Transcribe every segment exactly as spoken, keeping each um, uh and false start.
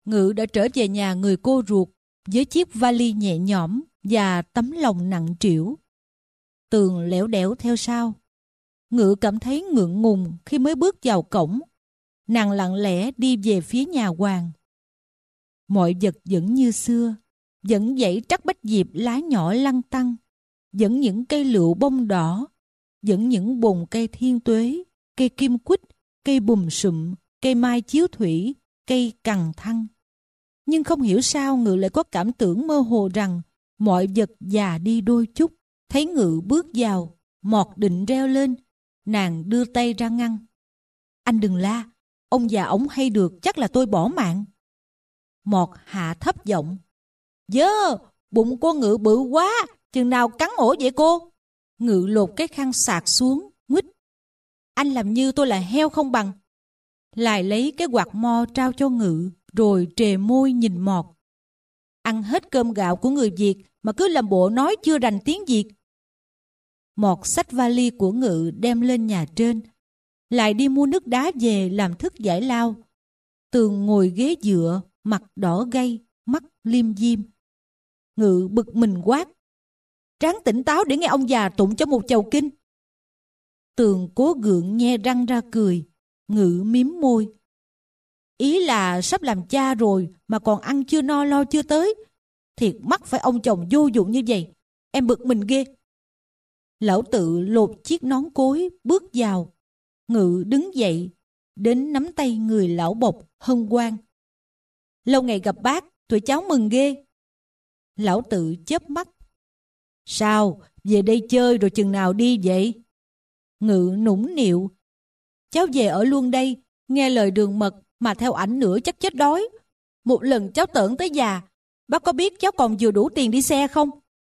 Ngự đã trở về nhà người cô ruột với chiếc vali nhẹ nhõm và tấm lòng nặng trĩu. Tường lẻo đẻo theo sau. Ngự cảm thấy ngượng ngùng khi mới bước vào cổng. Nàng lặng lẽ đi về phía nhà Hoàng. Mọi vật vẫn như xưa, vẫn dãy trắc bách diệp lá nhỏ lăn tăn, vẫn những cây lựu bông đỏ, vẫn những bồn cây thiên tuế, cây kim quýt, cây bùm sụm, cây mai chiếu thủy, cây cằn thăng. Nhưng không hiểu sao Ngự lại có cảm tưởng mơ hồ rằng mọi vật già đi đôi chút. Thấy Ngự bước vào, Mọt định reo lên. Nàng đưa tay ra ngăn. Anh đừng la, ông già ổng hay được chắc là tôi bỏ mạng. Mọt hạ thấp giọng. Dơ, bụng cô Ngự bự quá, chừng nào cắn ổ vậy cô? Ngự lột cái khăn sạc xuống, nguýt. Anh làm như tôi là heo không bằng. Lại lấy cái quạt mo trao cho Ngự, rồi trề môi nhìn Mọt. Ăn hết cơm gạo của người Việt mà cứ làm bộ nói chưa rành tiếng Việt. Mọt xách vali của Ngự đem lên nhà trên, lại đi mua nước đá về làm thức giải lao. Tường ngồi ghế dựa, mặt đỏ gay, mắt liêm diêm. Ngự bực mình quát. Ráng tỉnh táo để nghe ông già tụng cho một chầu kinh. Tường cố gượng nhe răng ra cười. Ngự miếm môi. Ý là sắp làm cha rồi mà còn ăn chưa no lo chưa tới. Thiệt mắc phải ông chồng vô dụng như vậy. Em bực mình ghê. Lão Tự lột chiếc nón cối bước vào. Ngự đứng dậy, đến nắm tay người lão bộc hân hoan. Lâu ngày gặp bác, tụi cháu mừng ghê. Lão Tự chớp mắt. Sao, về đây chơi rồi chừng nào đi vậy? Ngự nũng nịu. Cháu về ở luôn đây, nghe lời Đường Mật mà theo ảnh nữa chắc chết đói. Một lần cháu tởn tới già, bác có biết cháu còn vừa đủ tiền đi xe không?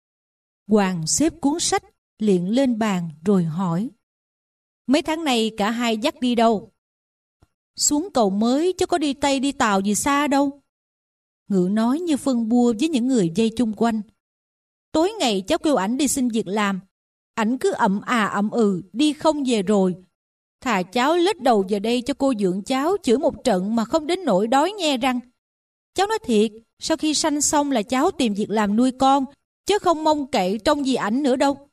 Hoàng xếp cuốn sách liền lên bàn rồi hỏi. Mấy tháng này cả hai dắt đi đâu? Xuống cầu mới chứ có đi Tây đi Tàu gì xa đâu. Ngự nói như phân bua với những người dây chung quanh. Tối ngày cháu kêu ảnh đi xin việc làm, ảnh cứ ậm à ậm ừ đi không về rồi. Thà cháu lết đầu về đây cho cô dưỡng cháu chửi một trận mà không đến nỗi đói nhe răng. Cháu nói thiệt, sau khi sanh xong là cháu tìm việc làm nuôi con, chứ không mong cậy trông gì ảnh nữa đâu.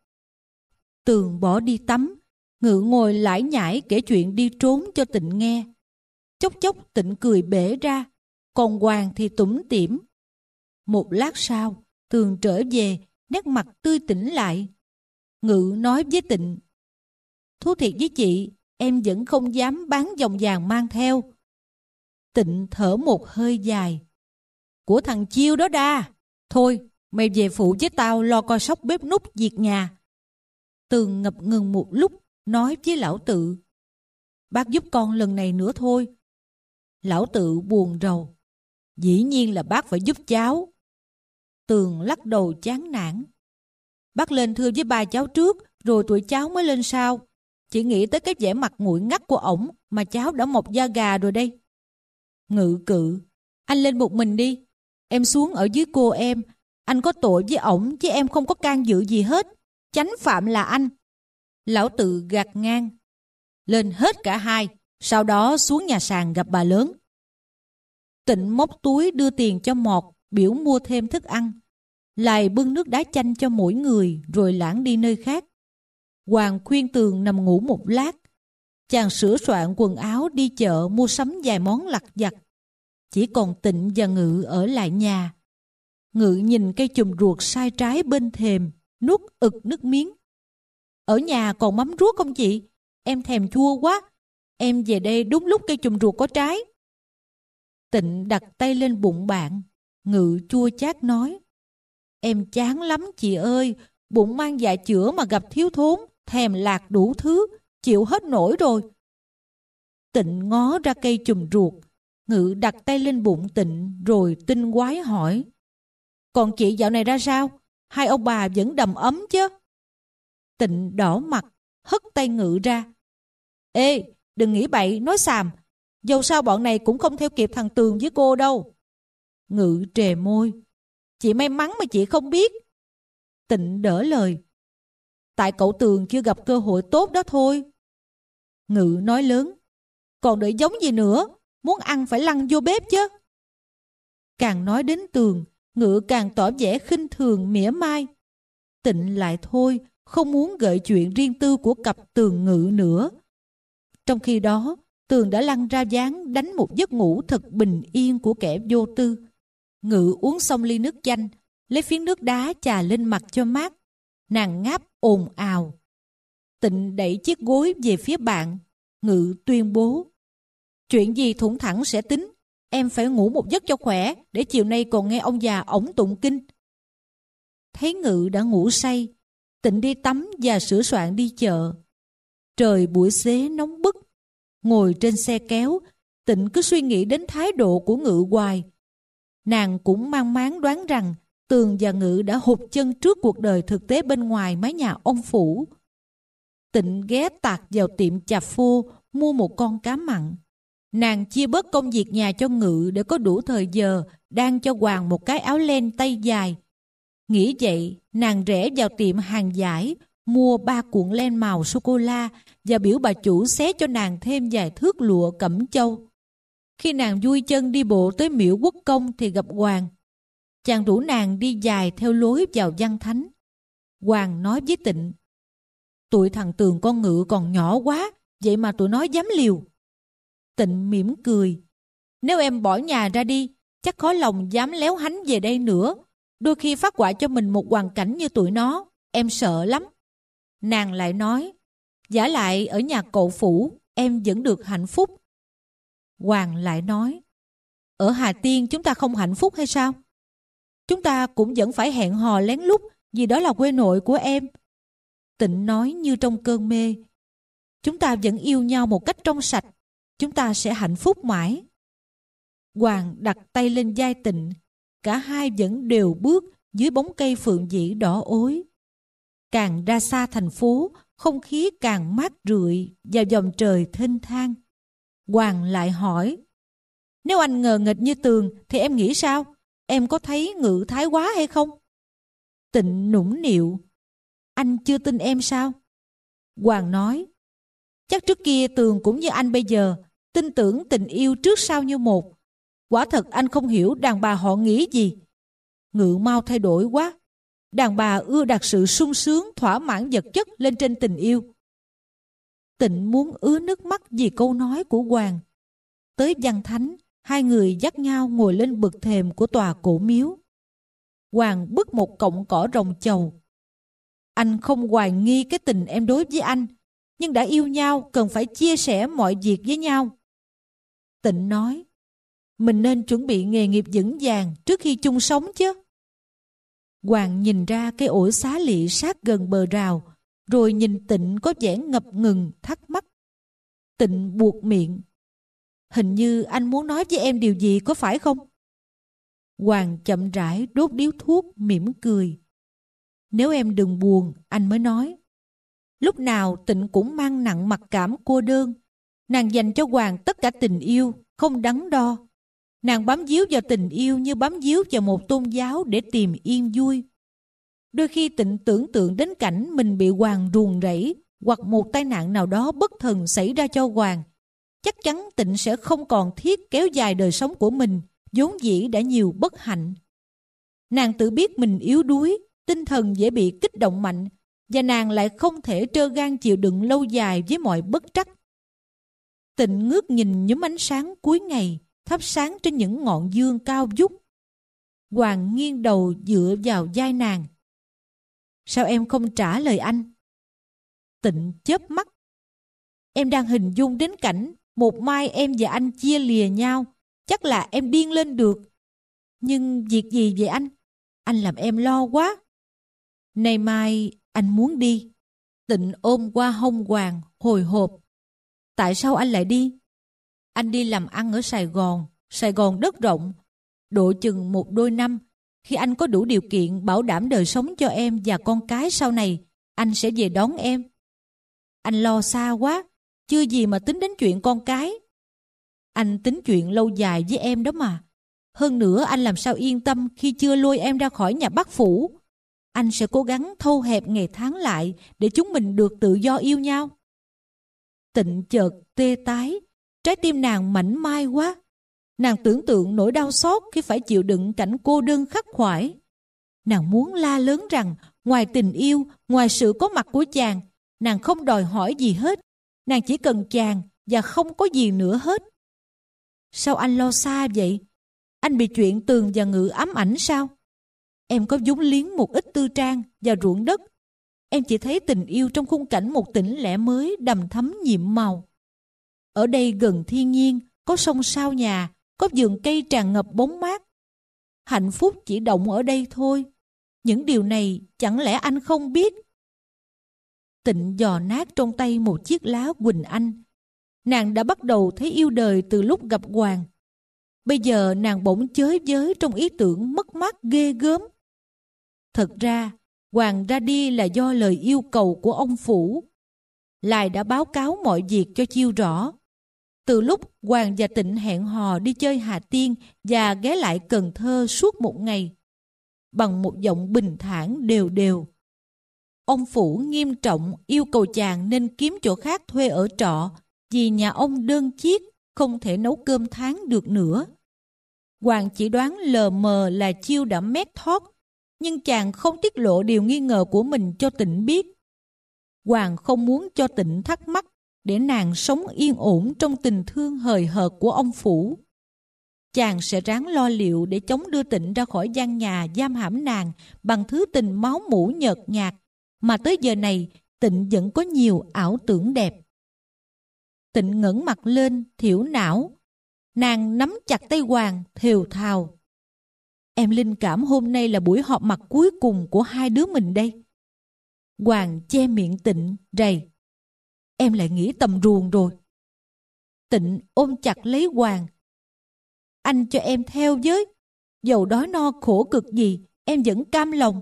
Tường bỏ đi tắm. Ngự ngồi lải nhải kể chuyện đi trốn cho Tịnh nghe. Chốc chốc Tịnh cười bể ra, còn Hoàng thì tủm tỉm. Một lát sau, Tường trở về, nét mặt tươi tỉnh lại. Ngự nói với Tịnh. Thú thiệt với chị, em vẫn không dám bán vòng vàng mang theo. Tịnh thở một hơi dài. Của thằng Chiêu đó đa. Thôi, mày về phụ với tao lo coi sóc bếp núc việc nhà. Tường ngập ngừng một lúc, nói với Lão Tự. Bác giúp con lần này nữa thôi. Lão Tự buồn rầu. Dĩ nhiên là bác phải giúp cháu. Tường lắc đầu chán nản. Bác lên thưa với ba cháu trước, rồi tụi cháu mới lên sau. Chỉ nghĩ tới cái vẻ mặt nguội ngắt của ổng mà cháu đã mọc da gà rồi đây. Ngự cự. Anh lên một mình đi. Em xuống ở dưới cô em. Anh có tội với ổng chứ em không có can dự gì hết. Chánh phạm là anh. Lão Tự gạt ngang. Lên hết cả hai, sau đó xuống nhà sàn gặp bà lớn. Tịnh móc túi đưa tiền cho Mọt, biểu mua thêm thức ăn. Lại bưng nước đá chanh cho mỗi người, rồi lãng đi nơi khác. Hoàng khuyên Tường nằm ngủ một lát. Chàng sửa soạn quần áo đi chợ mua sắm vài món lặt vặt. Chỉ còn Tịnh và Ngự ở lại nhà. Ngự nhìn cây chùm ruột sai trái bên thềm, nuốt ực nước miếng. Ở nhà còn mắm ruốc không chị? Em thèm chua quá. Em về đây đúng lúc cây chùm ruột có trái. Tịnh đặt tay lên bụng bạn. Ngự chua chát nói. Em chán lắm chị ơi. Bụng mang dạ chữa mà gặp thiếu thốn, thèm lạc đủ thứ, chịu hết nổi rồi. Tịnh ngó ra cây chùm ruột. Ngự đặt tay lên bụng Tịnh rồi tinh quái hỏi. Còn chị dạo này ra sao? Hai ông bà vẫn đầm ấm chứ? Tịnh đỏ mặt, hất tay Ngự ra. Ê, đừng nghĩ bậy, nói xàm. Dầu sao bọn này cũng không theo kịp thằng Tường với cô đâu. Ngự trề môi. Chị may mắn mà chị không biết. Tịnh đỡ lời. Tại cậu Tường chưa gặp cơ hội tốt đó thôi. Ngự nói lớn. Còn đợi giống gì nữa? Muốn ăn phải lăn vô bếp chứ. Càng nói đến Tường, Ngự càng tỏ vẻ khinh thường mỉa mai. Tịnh lại thôi, không muốn gợi chuyện riêng tư của cặp Tường Ngự nữa. Trong khi đó, Tường đã lăn ra ván đánh một giấc ngủ thật bình yên của kẻ vô tư. Ngự uống xong ly nước chanh, lấy phiến nước đá chà lên mặt cho mát. Nàng ngáp ồn ào. Tịnh đẩy chiếc gối về phía bạn. Ngự tuyên bố: chuyện gì thủng thẳng sẽ tính. Em phải ngủ một giấc cho khỏe, để chiều nay còn nghe ông già ổng tụng kinh. Thấy Ngự đã ngủ say, Tịnh đi tắm và sửa soạn đi chợ. Trời buổi xế nóng bức. Ngồi trên xe kéo, Tịnh cứ suy nghĩ đến thái độ của Ngự hoài. Nàng cũng mang máng đoán rằng Tường và Ngự đã hụt chân trước cuộc đời thực tế bên ngoài mái nhà ông phủ. Tịnh ghé tạt vào tiệm chà phô mua một con cá mặn. Nàng chia bớt công việc nhà cho Ngự để có đủ thời giờ đan cho Hoàng một cái áo len tay dài. Nghĩ vậy, nàng rẽ vào tiệm hàng giải, mua ba cuộn len màu sô-cô-la và biểu bà chủ xé cho nàng thêm vài thước lụa cẩm châu. Khi nàng vui chân đi bộ tới miễu Quốc Công thì gặp Hoàng. Chàng rủ nàng đi dài theo lối vào văn thánh. Hoàng nói với Tịnh: tụi thằng Tường con Ngự còn nhỏ quá, vậy mà tụi nó dám liều. Tịnh mỉm cười: nếu em bỏ nhà ra đi, chắc khó lòng dám léo hánh về đây nữa. Đôi khi phát họa cho mình một hoàn cảnh như tụi nó, em sợ lắm. Nàng lại nói: vả lại ở nhà cậu phủ, em vẫn được hạnh phúc. Hoàng lại nói: ở Hà Tiên chúng ta không hạnh phúc hay sao? Chúng ta cũng vẫn phải hẹn hò lén lút, vì đó là quê nội của em. Tịnh nói như trong cơn mê: chúng ta vẫn yêu nhau một cách trong sạch, chúng ta sẽ hạnh phúc mãi. Hoàng đặt tay lên vai Tịnh. Cả hai vẫn đều bước dưới bóng cây phượng dĩ đỏ ối. Càng ra xa thành phố, không khí càng mát rượi vào dòng trời thênh thang. Hoàng lại hỏi: nếu anh ngờ nghịch như Tường thì em nghĩ sao? Em có thấy Ngự thái quá hay không? Tịnh nũng nịu: anh chưa tin em sao? Hoàng nói: chắc trước kia Tường cũng như anh bây giờ, tin tưởng tình yêu trước sau như một. Quả thật anh không hiểu đàn bà họ nghĩ gì. Ngự mau thay đổi quá. Đàn bà ưa đặt sự sung sướng, thỏa mãn vật chất lên trên tình yêu. Tịnh muốn ứa nước mắt vì câu nói của Hoàng. Tới văn thánh, hai người dắt nhau ngồi lên bậc thềm của tòa cổ miếu. Hoàng bứt một cọng cỏ rồng chầu. Anh không hoài nghi cái tình em đối với anh, nhưng đã yêu nhau cần phải chia sẻ mọi việc với nhau. Tịnh nói: mình nên chuẩn bị nghề nghiệp vững vàng trước khi chung sống chứ. Hoàng nhìn ra cái ổi xá lị sát gần bờ rào, rồi nhìn Tịnh có vẻ ngập ngừng thắc mắc. Tịnh buột miệng: hình như anh muốn nói với em điều gì, có phải không? Hoàng chậm rãi đốt điếu thuốc, mỉm cười: nếu em đừng buồn, anh mới nói. Lúc nào Tịnh cũng mang nặng mặc cảm cô đơn. Nàng dành cho Hoàng tất cả tình yêu, không đắn đo. Nàng bám víu vào tình yêu như bám víu vào một tôn giáo để tìm yên vui. Đôi khi Tịnh tưởng tượng đến cảnh mình bị Hoàng ruồng rẫy, hoặc một tai nạn nào đó bất thần xảy ra cho Hoàng. Chắc chắn Tịnh sẽ không còn thiết kéo dài đời sống của mình, vốn dĩ đã nhiều bất hạnh. Nàng tự biết mình yếu đuối, tinh thần dễ bị kích động mạnh, và nàng lại không thể trơ gan chịu đựng lâu dài với mọi bất trắc. Tịnh ngước nhìn nhúm ánh sáng cuối ngày, thắp sáng trên những ngọn dương cao vút. Hoàng nghiêng đầu dựa vào vai nàng. Sao em không trả lời anh? Tịnh chớp mắt. Em đang hình dung đến cảnh một mai em và anh chia lìa nhau, chắc là em điên lên được. Nhưng việc gì vậy anh? Anh làm em lo quá. Nay mai anh muốn đi. Tịnh ôm qua hông Hoàng hồi hộp. Tại sao anh lại đi? Anh đi làm ăn ở Sài Gòn. Sài Gòn đất rộng. Độ chừng một đôi năm. Khi anh có đủ điều kiện bảo đảm đời sống cho em và con cái sau này, anh sẽ về đón em. Anh lo xa quá, chưa gì mà tính đến chuyện con cái. Anh tính chuyện lâu dài với em đó mà. Hơn nữa anh làm sao yên tâm khi chưa lôi em ra khỏi nhà bác phủ. Anh sẽ cố gắng thâu hẹp ngày tháng lại để chúng mình được tự do yêu nhau. Tịnh chợt tê tái, trái tim nàng mảnh mai quá. Nàng tưởng tượng nỗi đau xót khi phải chịu đựng cảnh cô đơn khắc khoải. Nàng muốn la lớn rằng ngoài tình yêu, ngoài sự có mặt của chàng, nàng không đòi hỏi gì hết. Nàng chỉ cần chàng và không có gì nữa hết. Sao anh lo xa vậy? Anh bị chuyện Tường và Ngự ám ảnh sao? Em có vốn liếng một ít tư trang và ruộng đất. Em chỉ thấy tình yêu trong khung cảnh một tỉnh lẻ mới đầm thắm nhiệm màu. Ở đây gần thiên nhiên, có sông sao nhà, có vườn cây tràn ngập bóng mát. Hạnh phúc chỉ động ở đây thôi. Những điều này chẳng lẽ anh không biết? Tịnh dò nát trong tay một chiếc lá Quỳnh Anh. Nàng đã bắt đầu thấy yêu đời từ lúc gặp Hoàng. Bây giờ nàng bỗng chới với trong ý tưởng mất mát ghê gớm. Thật ra, Hoàng ra đi là do lời yêu cầu của ông Phủ. Lai đã báo cáo mọi việc cho Chiêu rõ. Từ lúc Hoàng và Tịnh hẹn hò đi chơi Hà Tiên và ghé lại Cần Thơ suốt một ngày, bằng một giọng bình thản đều đều. Ông Phủ nghiêm trọng yêu cầu chàng nên kiếm chỗ khác thuê ở trọ, vì nhà ông đơn chiếc, không thể nấu cơm tháng được nữa. Hoàng chỉ đoán lờ mờ là Chiêu đã mét thoát, nhưng chàng không tiết lộ điều nghi ngờ của mình cho Tịnh biết. Hoàng không muốn cho Tịnh thắc mắc, để nàng sống yên ổn trong tình thương hời hợt của ông Phủ. Chàng sẽ ráng lo liệu để chống đưa Tịnh ra khỏi gian nhà giam hãm nàng bằng thứ tình máu mủ nhợt nhạt, mà tới giờ này Tịnh vẫn có nhiều ảo tưởng đẹp. Tịnh ngẩng mặt lên, thiểu não. Nàng nắm chặt tay Hoàng, thều thào. Em linh cảm hôm nay là buổi họp mặt cuối cùng của hai đứa mình đây. Hoàng che miệng Tịnh, rầy. Em lại nghĩ tầm ruồng rồi. Tịnh ôm chặt lấy Hoàng. Anh cho em theo với. Dầu đói no khổ cực gì, em vẫn cam lòng.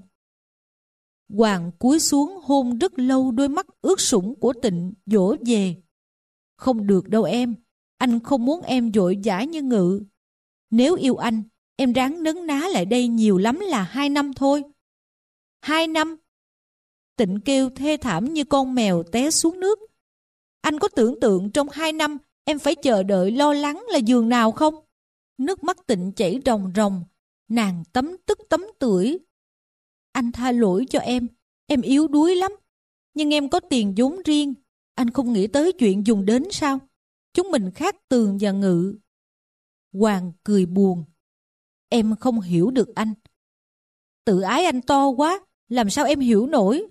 Hoàng cúi xuống hôn rất lâu đôi mắt ướt sũng của Tịnh, dỗ về. Không được đâu em. Anh không muốn em vội vã như Ngự. Nếu yêu anh, em ráng nấn ná lại đây nhiều lắm là hai năm thôi. Hai năm? Tịnh kêu thê thảm như con mèo té xuống nước. Anh có tưởng tượng trong hai năm em phải chờ đợi lo lắng là giường nào không? Nước mắt Tịnh chảy ròng ròng. Nàng tấm tức tấm tưởi. Anh tha lỗi cho em. Em yếu đuối lắm. Nhưng em có tiền vốn riêng. Anh không nghĩ tới chuyện dùng đến sao? Chúng mình khác Tường và Ngự. Hoàng cười buồn. Em không hiểu được anh. Tự ái anh to quá. Làm sao em hiểu nổi?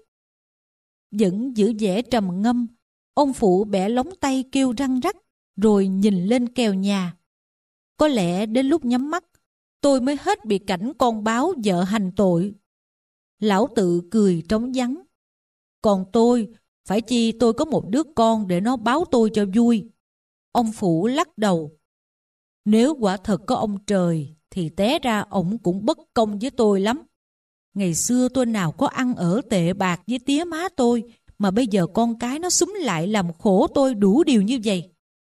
Vẫn giữ vẻ trầm ngâm. Ông Phụ bẻ lóng tay kêu răng rắc, rồi nhìn lên kèo nhà. Có lẽ đến lúc nhắm mắt, tôi mới hết bị cảnh con báo vợ hành tội. Lão Tự cười trống vắng. Còn tôi, phải chi tôi có một đứa con để nó báo tôi cho vui. Ông Phụ lắc đầu. Nếu quả thật có ông trời, thì té ra ổng cũng bất công với tôi lắm. Ngày xưa tôi nào có ăn ở tệ bạc với tía má tôi, mà bây giờ con cái nó xúm lại làm khổ tôi đủ điều như vậy.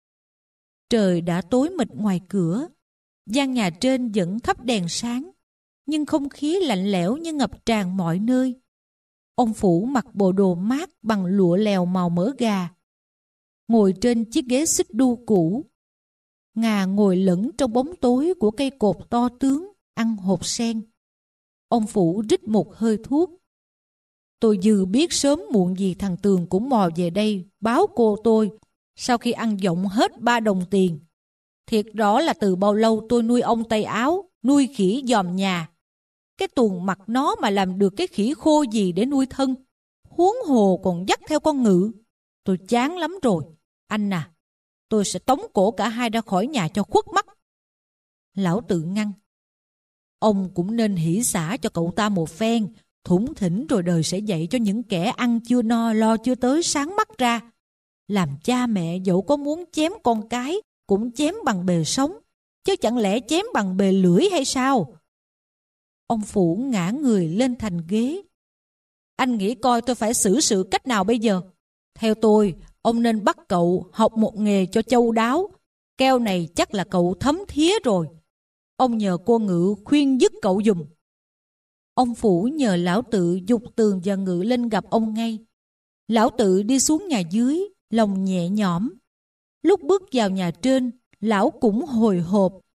Trời đã tối mịt ngoài cửa. Gian nhà trên vẫn thắp đèn sáng, nhưng không khí lạnh lẽo như ngập tràn mọi nơi. Ông Phủ mặc bộ đồ mát bằng lụa lèo màu mỡ gà, ngồi trên chiếc ghế xích đu cũ. Ngà ngồi lẫn trong bóng tối của cây cột to tướng, ăn hột sen. Ông Phủ rít một hơi thuốc. Tôi dư biết sớm muộn gì thằng Tường cũng mò về đây báo cô tôi sau khi ăn vọng hết ba đồng tiền. Thiệt rõ là từ bao lâu tôi nuôi ông tay áo, nuôi khỉ dòm nhà. Cái tuồng mặt nó mà làm được cái khỉ khô gì để nuôi thân. Huống hồ còn dắt theo con Ngự. Tôi chán lắm rồi. Anh à, tôi sẽ tống cổ cả hai ra khỏi nhà cho khuất mắt. Lão Tự ngăn. Ông cũng nên hỷ xả cho cậu ta một phen. Thủng thỉnh rồi đời sẽ dạy cho những kẻ ăn chưa no lo chưa tới sáng mắt ra. Làm cha mẹ dẫu có muốn chém con cái cũng chém bằng bề sống, chứ chẳng lẽ chém bằng bề lưỡi hay sao? Ông Phủ ngã người lên thành ghế. Anh nghĩ coi tôi phải xử sự cách nào bây giờ? Theo tôi, ông nên bắt cậu học một nghề cho chu đáo. Keo này chắc là cậu thấm thía rồi. Ông nhờ cô Ngự khuyên dứt cậu giùm. Ông Phủ nhờ Lão Tự dục Tường và Ngự lên gặp ông ngay. Lão Tự đi xuống nhà dưới, lòng nhẹ nhõm. Lúc bước vào nhà trên, lão cũng hồi hộp,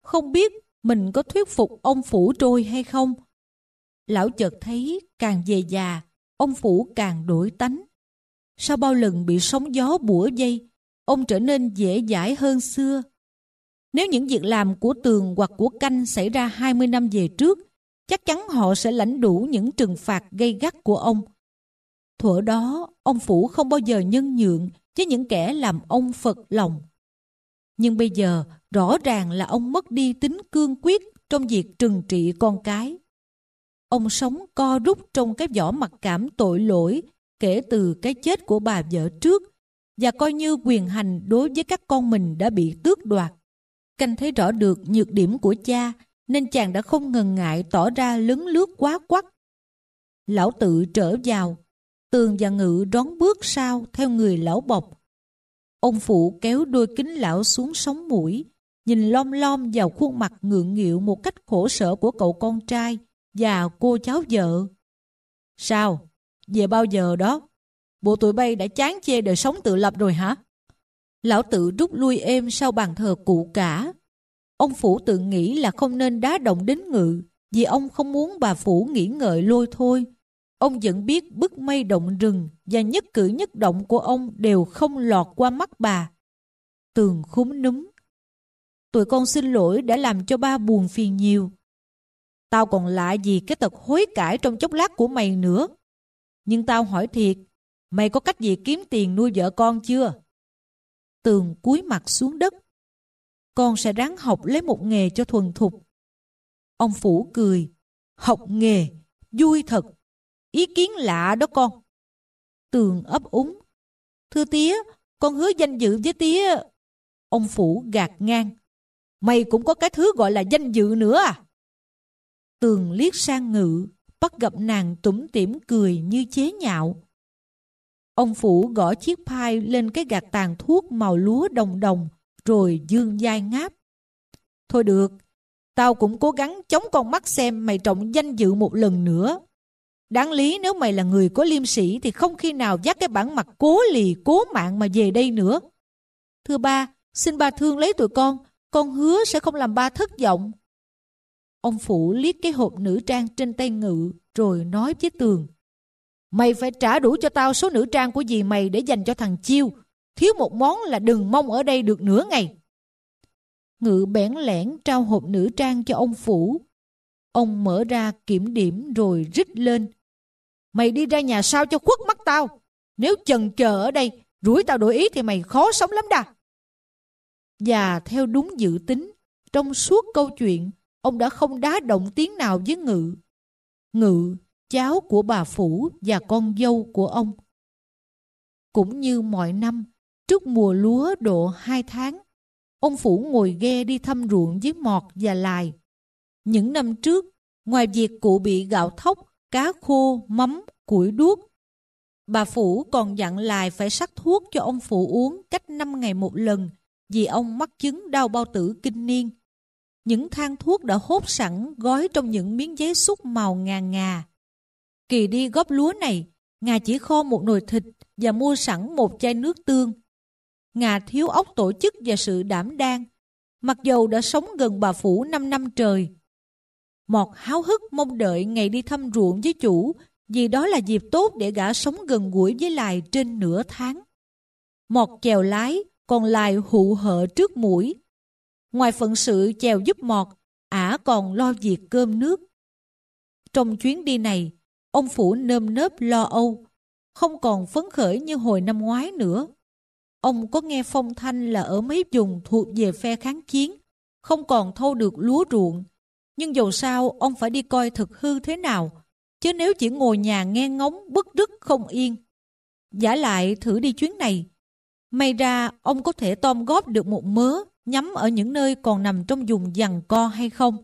không biết mình có thuyết phục ông Phủ trôi hay không. Lão chợt thấy càng về già, ông Phủ càng đổi tánh. Sau bao lần bị sóng gió bủa vây, ông trở nên dễ dãi hơn xưa. Nếu những việc làm của Tường hoặc của Canh xảy ra hai mươi năm về trước, chắc chắn họ sẽ lãnh đủ những trừng phạt gay gắt của ông. Thuở đó, ông Phủ không bao giờ nhân nhượng với những kẻ làm ông phật lòng. Nhưng bây giờ, rõ ràng là ông mất đi tính cương quyết trong việc trừng trị con cái. Ông sống co rút trong cái vỏ mặc cảm tội lỗi kể từ cái chết của bà vợ trước, và coi như quyền hành đối với các con mình đã bị tước đoạt. Canh thấy rõ được nhược điểm của cha, nên chàng đã không ngần ngại tỏ ra lấn lướt quá quắt. Lão Tự trở vào, Tường và Ngự đón bước sau theo người lão bộc. Ông Phụ kéo đôi kính lão xuống sống mũi, nhìn lom lom vào khuôn mặt ngượng nghịu một cách khổ sở của cậu con trai và cô cháu vợ. Sao? Về bao giờ đó? Bộ tụi bay đã chán chê đời sống tự lập rồi hả? Lão Tự rút lui êm sau bàn thờ cụ cả. Ông Phủ tự nghĩ là không nên đá động đến Ngự, vì ông không muốn bà Phủ nghĩ ngợi lôi thôi. Ông vẫn biết bức mây động rừng và nhất cử nhất động của ông đều không lọt qua mắt bà. Tường khúm núm. Tụi con xin lỗi đã làm cho ba buồn phiền nhiều. Tao còn lạ gì cái tật hối cải trong chốc lát của mày nữa. Nhưng tao hỏi thiệt, mày có cách gì kiếm tiền nuôi vợ con chưa? Tường cúi mặt xuống đất. Con sẽ ráng học lấy một nghề cho thuần thục. Ông Phủ cười. Học nghề, vui thật. Ý kiến lạ đó con. Tường ấp úng. Thưa tía, con hứa danh dự với tía. Ông Phủ gạt ngang. Mày cũng có cái thứ gọi là danh dự nữa à? Tường liếc sang Ngự, bắt gặp nàng tủm tỉm cười như chế nhạo. Ông Phủ gõ chiếc phai lên cái gạt tàn thuốc màu lúa đồng đồng, rồi dương vai ngáp. Thôi được, tao cũng cố gắng chống con mắt xem mày trọng danh dự một lần nữa. Đáng lý nếu mày là người có liêm sĩ thì không khi nào dắt cái bản mặt cố lì cố mạng mà về đây nữa. Thưa ba, xin ba thương lấy tụi con, con hứa sẽ không làm ba thất vọng. Ông Phủ liếc cái hộp nữ trang trên tay Ngự, rồi nói với Tường. Mày phải trả đủ cho tao số nữ trang của dì mày để dành cho thằng Chiêu. Thiếu một món là đừng mong ở đây được nửa ngày. Ngự bẽn lẽn trao hộp nữ trang cho ông Phủ. Ông mở ra kiểm điểm rồi rít lên. Mày đi ra nhà sau cho khuất mắt tao. Nếu chần chờ ở đây, rủi tao đổi ý thì mày khó sống lắm đà. Và theo đúng dự tính, trong suốt câu chuyện, ông đã không đá động tiếng nào với Ngự. Ngự, cháu của bà Phủ và con dâu của ông. Cũng như mọi năm, trước mùa lúa độ hai tháng, ông Phủ ngồi ghe đi thăm ruộng với Mọt và Lài. Những năm trước, ngoài việc cụ bị gạo thóc, cá khô, mắm, củi đuốc, bà Phủ còn dặn Lài phải sắc thuốc cho ông Phủ uống cách năm ngày một lần vì ông mắc chứng đau bao tử kinh niên. Những thang thuốc đã hốt sẵn gói trong những miếng giấy xúc màu ngà ngà. Kỳ đi góp lúa này, Ngà chỉ kho một nồi thịt và mua sẵn một chai nước tương. Ngà thiếu óc tổ chức và sự đảm đang, mặc dầu đã sống gần bà Phủ năm năm trời. Mọt háo hức mong đợi ngày đi thăm ruộng với chủ, vì đó là dịp tốt để gã sống gần gũi với Lài trên nửa tháng. Mọt chèo lái, còn Lài hụ hợ trước mũi. Ngoài phận sự chèo giúp Mọt, ả còn lo việc cơm nước. Trong chuyến đi này, ông Phủ nơm nớp lo âu, không còn phấn khởi như hồi năm ngoái nữa. Ông có nghe phong thanh là ở mấy vùng thuộc về phe kháng chiến, không còn thâu được lúa ruộng. Nhưng dầu sao ông phải đi coi thực hư thế nào, chứ nếu chỉ ngồi nhà nghe ngóng bứt rứt không yên. Vả lại thử đi chuyến này, may ra ông có thể tom góp được một mớ nhắm ở những nơi còn nằm trong vùng giằng co hay không.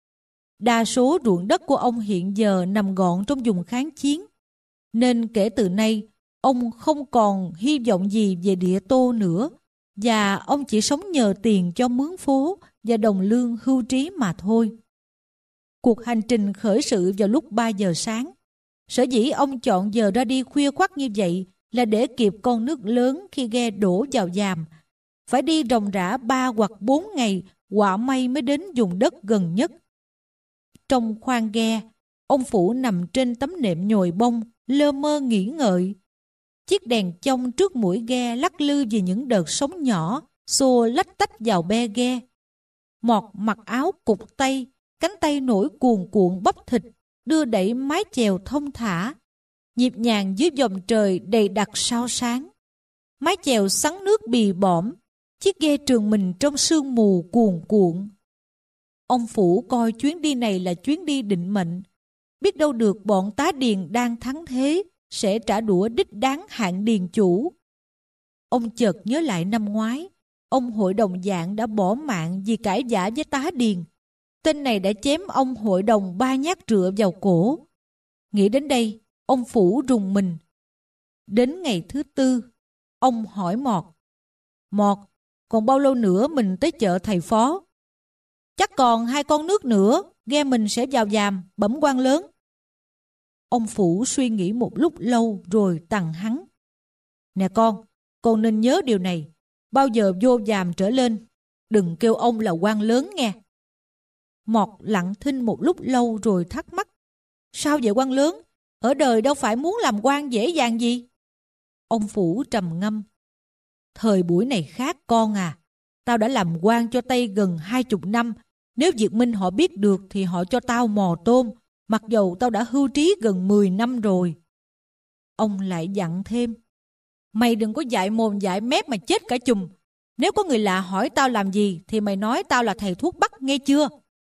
Đa số ruộng đất của ông hiện giờ nằm gọn trong vùng kháng chiến, nên kể từ nay ông không còn hy vọng gì về địa tô nữa, và ông chỉ sống nhờ tiền cho mướn phố và đồng lương hưu trí mà thôi. Cuộc hành trình khởi sự vào lúc ba giờ sáng. Sở dĩ ông chọn giờ ra đi khuya khoắt như vậy là để kịp con nước lớn khi ghe đổ vào Giàm. Phải đi ròng rã ba hoặc bốn ngày quả may mới đến vùng đất gần nhất. Trong khoang ghe, ông Phủ nằm trên tấm nệm nhồi bông, lơ mơ nghĩ ngợi. Chiếc đèn chông trước mũi ghe lắc lư vì những đợt sóng nhỏ, xô lách tách vào be ghe. Mọt mặc áo cụt tay, cánh tay nổi cuồn cuộn bắp thịt, đưa đẩy mái chèo thông thả, nhịp nhàng dưới vòm trời đầy đặc sao sáng. Mái chèo sắn nước bì bõm, chiếc ghe trườn mình trong sương mù cuồn cuộn. Ông Phủ coi chuyến đi này là chuyến đi định mệnh. Biết đâu được bọn tá điền đang thắng thế sẽ trả đũa đích đáng hạng điền chủ. Ông chợt nhớ lại năm ngoái, ông hội đồng dạng đã bỏ mạng vì cãi vã với tá điền. Tên này đã chém ông hội đồng ba nhát rựa vào cổ. Nghĩ đến đây, ông Phủ rùng mình. Đến ngày thứ tư, ông hỏi Mọt: Mọt, còn bao lâu nữa mình tới chợ thầy Phó? Chắc còn hai con nước nữa, ghe mình sẽ vào Giàm, bẩm quan lớn. Ông Phủ suy nghĩ một lúc lâu rồi tằng hắn: Nè con, con nên nhớ điều này. Bao giờ vô Giàm trở lên, đừng kêu ông là quan lớn nghe. Mọt lặng thinh một lúc lâu rồi thắc mắc: Sao vậy quan lớn? Ở đời đâu phải muốn làm quan dễ dàng gì? Ông Phủ trầm ngâm: Thời buổi này khác con à. Tao đã làm quan cho Tây gần hai chục năm. Nếu Việt Minh họ biết được thì họ cho tao mò tôm, mặc dầu tao đã hưu trí gần mười năm rồi. Ông lại dặn thêm: Mày đừng có dại mồm dại mép mà chết cả chùm. Nếu có người lạ hỏi tao làm gì thì mày nói tao là thầy thuốc bắc, nghe chưa?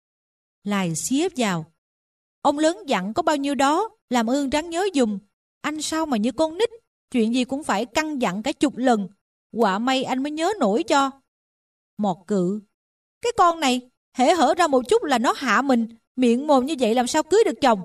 Lại xía vào: Ông lớn dặn có bao nhiêu đó, làm ơn ráng nhớ dùm. Anh sao mà như con nít, chuyện gì cũng phải căn dặn cả chục lần. Quả may anh mới nhớ nổi cho. Mọt cự: Cái con này, hễ hở ra một chút là nó hạ mình. Miệng mồm như vậy làm sao cưới được chồng?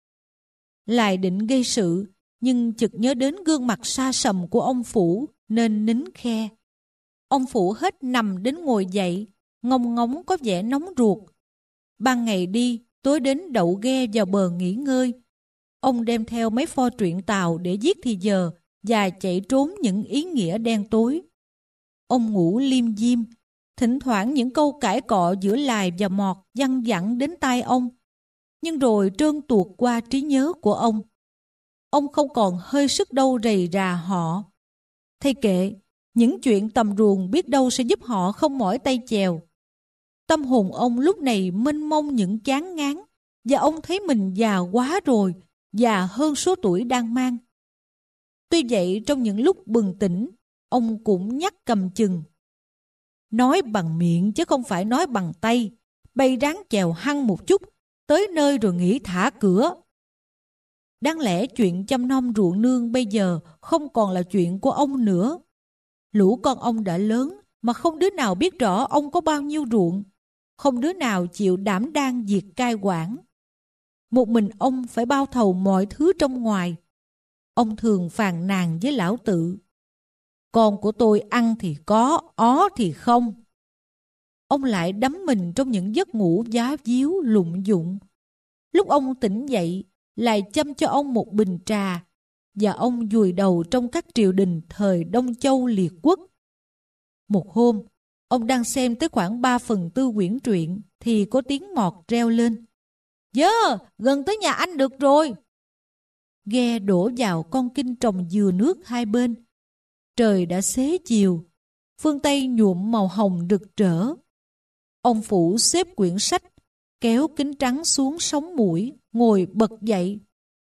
Lại định gây sự, nhưng chợt nhớ đến gương mặt xa sầm của ông Phủ nên nín khe. Ông Phủ hết nằm đến ngồi dậy, ngông ngóng có vẻ nóng ruột. Ban ngày đi, tối đến đậu ghe vào bờ nghỉ ngơi. Ông đem theo mấy pho truyện Tàu để giết thì giờ và chạy trốn những ý nghĩa đen tối. Ông ngủ liêm diêm, thỉnh thoảng những câu cãi cọ giữa Lài và Mọt văng vẳng đến tai ông, nhưng rồi trơn tuột qua trí nhớ của ông. Ông không còn hơi sức đâu rầy rà họ. Thay kệ, những chuyện tầm ruồng biết đâu sẽ giúp họ không mỏi tay chèo. Tâm hồn ông lúc này mênh mông những chán ngán, và ông thấy mình già quá rồi, già hơn số tuổi đang mang. Tuy vậy trong những lúc bừng tỉnh, ông cũng nhắc cầm chừng: Nói bằng miệng chứ không phải nói bằng tay. Bay ráng chèo hăng một chút, tới nơi rồi nghỉ thả cửa. Đáng lẽ chuyện chăm nom ruộng nương bây giờ không còn là chuyện của ông nữa. Lũ con ông đã lớn mà không đứa nào biết rõ ông có bao nhiêu ruộng. Không đứa nào chịu đảm đang việc cai quản. Một mình ông phải bao thầu mọi thứ trong ngoài. Ông thường phàn nàn với lão tự: Con của tôi ăn thì có, ó thì không. Ông lại đắm mình trong những giấc ngủ giá díu lụng dụng. Lúc ông tỉnh dậy, lại châm cho ông một bình trà, và ông vùi đầu trong các triều đình thời Đông Châu Liệt Quốc. Một hôm, ông đang xem tới khoảng ba phần tư quyển truyện thì có tiếng Mọt reo lên: Dơ, gần tới nhà anh được rồi. Ghe đổ vào con kênh trồng dừa nước hai bên. Trời đã xế chiều, phương Tây nhuộm màu hồng rực rỡ. Ông Phủ xếp quyển sách, kéo kính trắng xuống sống mũi, ngồi bật dậy.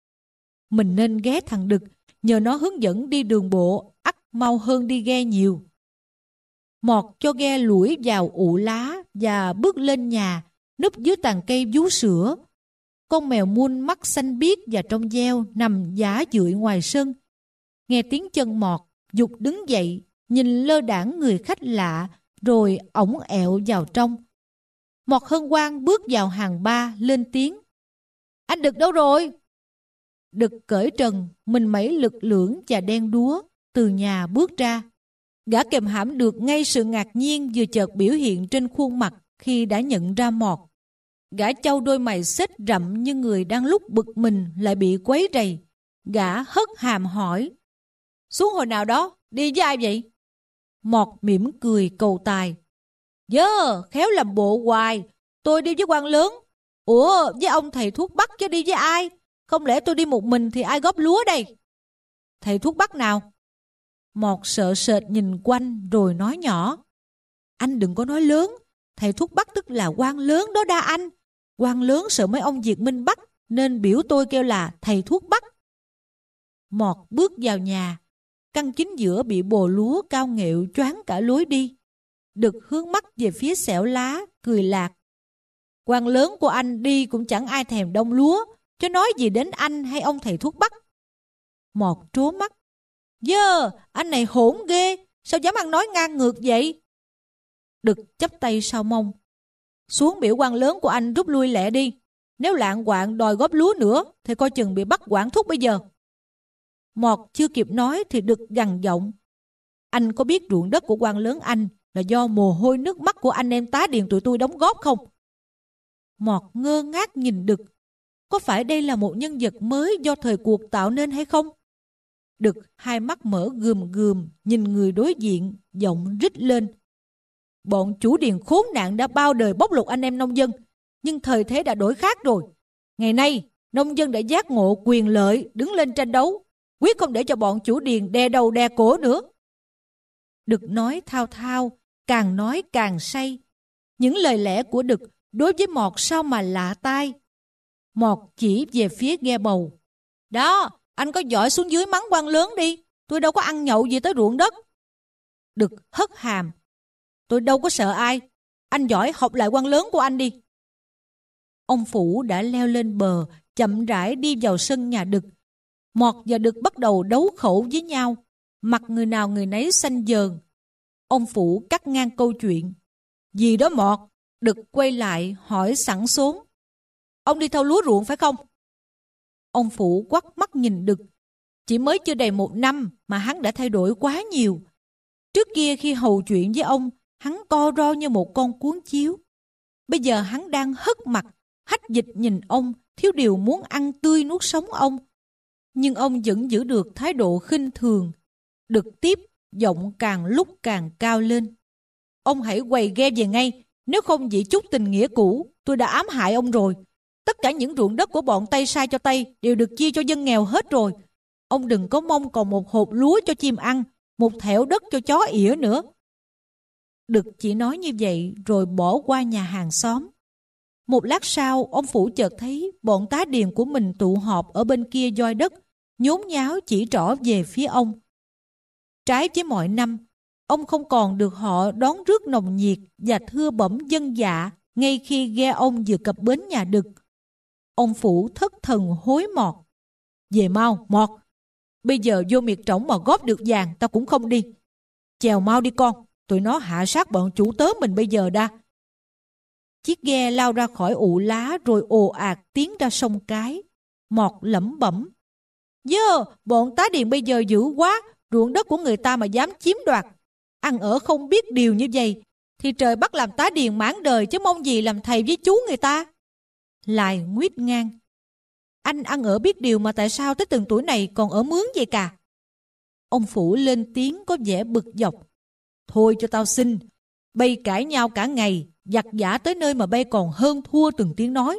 Mình nên ghé thằng Đực, nhờ nó hướng dẫn đi đường bộ, ắt mau hơn đi ghe nhiều. Mọt cho ghe lủi vào ụ lá và bước lên nhà, núp dưới tàn cây vú sữa. Con mèo mun mắt xanh biếc và trong veo nằm giả dưỡi ngoài sân. Nghe tiếng chân Mọt, giục đứng dậy, nhìn lơ đãng người khách lạ, rồi ổng ẹo vào trong. Mọt hân hoan bước vào hàng ba, lên tiếng: Anh Đực đâu rồi? Đực cởi trần, mình mẩy lực lưỡng và đen đúa, từ nhà bước ra. Gã kèm hãm được ngay sự ngạc nhiên vừa chợt biểu hiện trên khuôn mặt khi đã nhận ra Mọt. Gã chau đôi mày xếch rậm như người đang lúc bực mình lại bị quấy rầy. Gã hất hàm hỏi: Xuống hồi nào đó, đi với ai vậy? Mọt mỉm cười cầu tài: Dơ, khéo làm bộ hoài. Tôi đi với quan lớn. Ủa, với ông thầy thuốc bắc chứ đi với ai? Không lẽ tôi đi một mình thì ai góp lúa đây? Thầy thuốc bắc nào? Mọt sợ sệt nhìn quanh rồi nói nhỏ. Anh đừng có nói lớn. Thầy thuốc bắc tức là quan lớn đó đa anh. Quan lớn sợ mấy ông Việt Minh bắt nên biểu tôi kêu là thầy thuốc bắc. Mọt bước vào nhà. Căn chính giữa bị bồ lúa cao nghệu choáng cả lối đi. Đực hướng mắt về phía xẻo lá, cười lạc. Quan lớn của anh đi cũng chẳng ai thèm đông lúa, chứ nói gì đến anh hay ông thầy thuốc bắc. Mọt trố mắt. Dơ, anh này hỗn ghê, sao dám ăn nói ngang ngược vậy? Đực chắp tay sau mông. Xuống biểu quan lớn của anh rút lui lẹ đi. Nếu lạng quạng đòi góp lúa nữa thì coi chừng bị bắt quản thúc bây giờ. Mọt chưa kịp nói thì Đực gằn giọng. Anh có biết ruộng đất của quan lớn anh là do mồ hôi nước mắt của anh em tá điền tụi tôi đóng góp không? Mọt ngơ ngác nhìn Đực. Có phải đây là một nhân vật mới do thời cuộc tạo nên hay không? Đực hai mắt mở gườm gườm nhìn người đối diện, giọng rít lên. Bọn chủ điền khốn nạn đã bao đời bóc lột anh em nông dân, nhưng thời thế đã đổi khác rồi. Ngày nay, nông dân đã giác ngộ quyền lợi, đứng lên tranh đấu, quyết không để cho bọn chủ điền đè đầu đè cổ nữa. Đực nói thao thao, càng nói càng say. Những lời lẽ của Đực đối với Mọt sao mà lạ tai. Mọt chỉ về phía ghe bầu. Đó, anh có giỏi xuống dưới mắng quan lớn đi, tôi đâu có ăn nhậu gì tới ruộng đất. Đực hất hàm. Tôi đâu có sợ ai, anh giỏi học lại quan lớn của anh đi. Ông Phủ đã leo lên bờ, chậm rãi đi vào sân nhà Đực. Mọt và Đực bắt đầu đấu khẩu với nhau, mặt người nào người nấy xanh dờn. Ông Phủ cắt ngang câu chuyện. Gì đó Mọt? Đực quay lại hỏi sẵn sốn. Ông đi thâu lúa ruộng phải không? Ông Phủ quắt mắt nhìn Đực. Chỉ mới chưa đầy một năm mà hắn đã thay đổi quá nhiều. Trước kia khi hầu chuyện với ông, hắn co ro như một con cuốn chiếu. Bây giờ hắn đang hất mặt, hách dịch nhìn ông, thiếu điều muốn ăn tươi nuốt sống ông. Nhưng ông vẫn giữ được thái độ khinh thường. Đực tiếp, giọng càng lúc càng cao lên. Ông hãy quầy ghe về ngay, nếu không vì chút tình nghĩa cũ, tôi đã ám hại ông rồi. Tất cả những ruộng đất của bọn Tây sai cho Tây đều được chia cho dân nghèo hết rồi. Ông đừng có mong còn một hộp lúa cho chim ăn, một thẻo đất cho chó ỉa nữa. Đực chỉ nói như vậy rồi bỏ qua nhà hàng xóm. Một lát sau, ông Phủ chợt thấy bọn tá điền của mình tụ họp ở bên kia doi đất, nhốn nháo chỉ trỏ về phía ông. Trái với mọi năm, ông không còn được họ đón rước nồng nhiệt và thưa bẩm dân dạ ngay khi ghe ông vừa cập bến nhà Đực. Ông Phủ thất thần hối Mọt. Về mau, Mọt. Bây giờ vô miệt trỏng mà góp được vàng ta cũng không đi. Chèo mau đi con, tụi nó hạ sát bọn chủ tớ mình bây giờ đã. Chiếc ghe lao ra khỏi ụ lá rồi ồ ạt tiến ra sông Cái. Mọt lẩm bẩm. Dơ, bọn tá điền bây giờ dữ quá, ruộng đất của người ta mà dám chiếm đoạt. Ăn ở không biết điều như vậy, thì trời bắt làm tá điền mãn đời chứ mong gì làm thầy với chú người ta. Lại nguyết ngang. Anh ăn ở biết điều mà tại sao tới từng tuổi này còn ở mướn vậy cả? Ông Phủ lên tiếng có vẻ bực dọc. Thôi cho tao xin, bây cãi nhau cả ngày, giặt giã tới nơi mà bây còn hơn thua từng tiếng nói.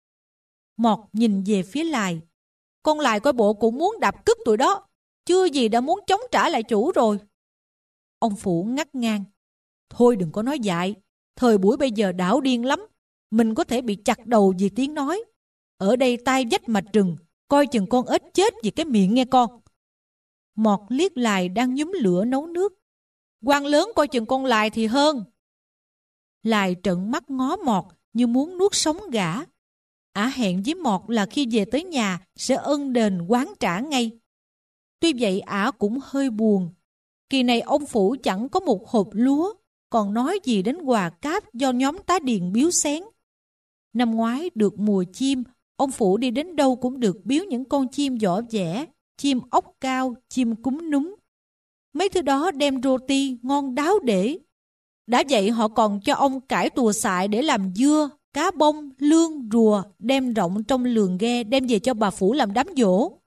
Mọt nhìn về phía Lài. Con Lài coi bộ cũng muốn đạp cứt tụi đó, chưa gì đã muốn chống trả lại chủ rồi. Ông Phủ ngắt ngang. Thôi đừng có nói dại, thời buổi bây giờ đảo điên lắm, mình có thể bị chặt đầu vì tiếng nói. Ở đây tai vách mạch rừng, coi chừng con ếch chết vì cái miệng nghe con. Mọt liếc Lài đang nhúm lửa nấu nước. Quan lớn coi chừng con Lài thì hơn. Lài trợn mắt ngó Mọt như muốn nuốt sống gã. Ả hẹn với Mọt là khi về tới nhà sẽ ân đền oán trả ngay. Tuy vậy Ả cũng hơi buồn. Kỳ này ông Phủ chẳng có một hộp lúa, còn nói gì đến quà cáp do nhóm tá điền biếu xén. Năm ngoái được mùa chim, ông Phủ đi đến đâu cũng được biếu những con chim vỏ vẽ, chim ốc cao, chim cúm núm. Mấy thứ đó đem roti ngon đáo để. Đã vậy họ còn cho ông cải tùa xại để làm dưa, cá bông, lương, rùa, đem rộng trong lường ghe đem về cho bà Phủ làm đám giỗ.